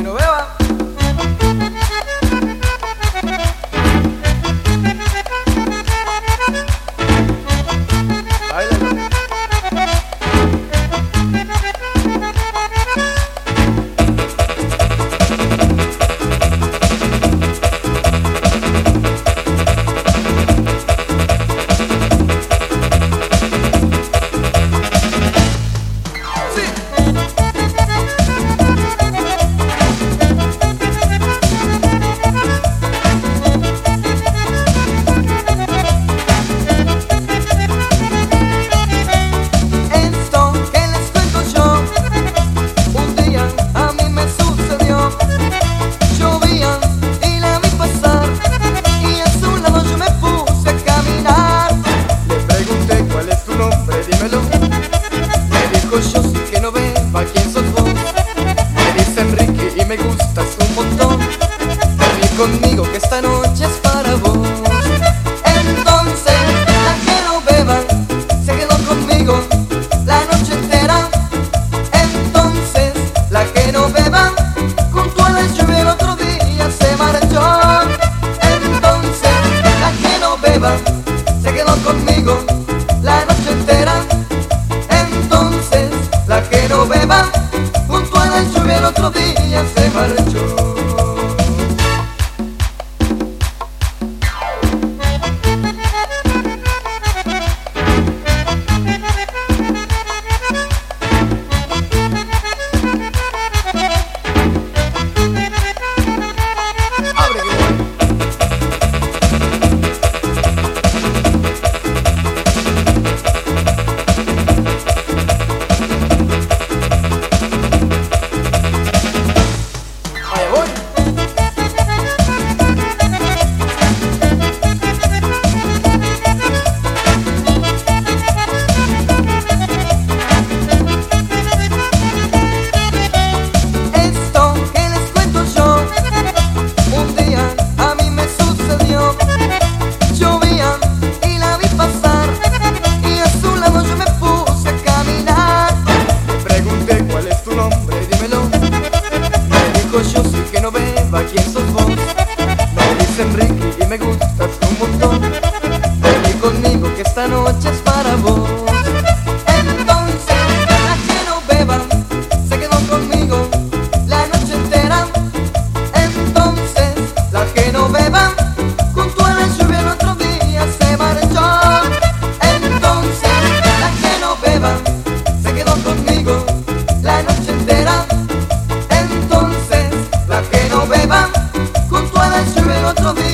no beba. Báilalo. Yo sí que no beba, ¿quién sos vos? Me dice Enrique y me gustas un montón. Vení conmigo que esta noche es para vos. Entonces, la que no beba se quedó conmigo la noche entera. Entonces, la que no beba junto a la lluvia el otro día se marchó. Entonces, la que no beba se quedó conmigo la noche entera. La que no beba junto a la lluvia el otro día se marchó. Abre que voy. Yo sí que no beba, ¿quién sos vos? Me dice Enrique y me gustas un montón. Vení conmigo que esta noche es para vos. Entonces, la que no beba se quedó conmigo la noche entera. Entonces, la que no beba junto a la lluvia el otro día se marchó. Entonces, la que no beba se quedó conmigo la noche entera. La que no beba junto a la lluvia el otro día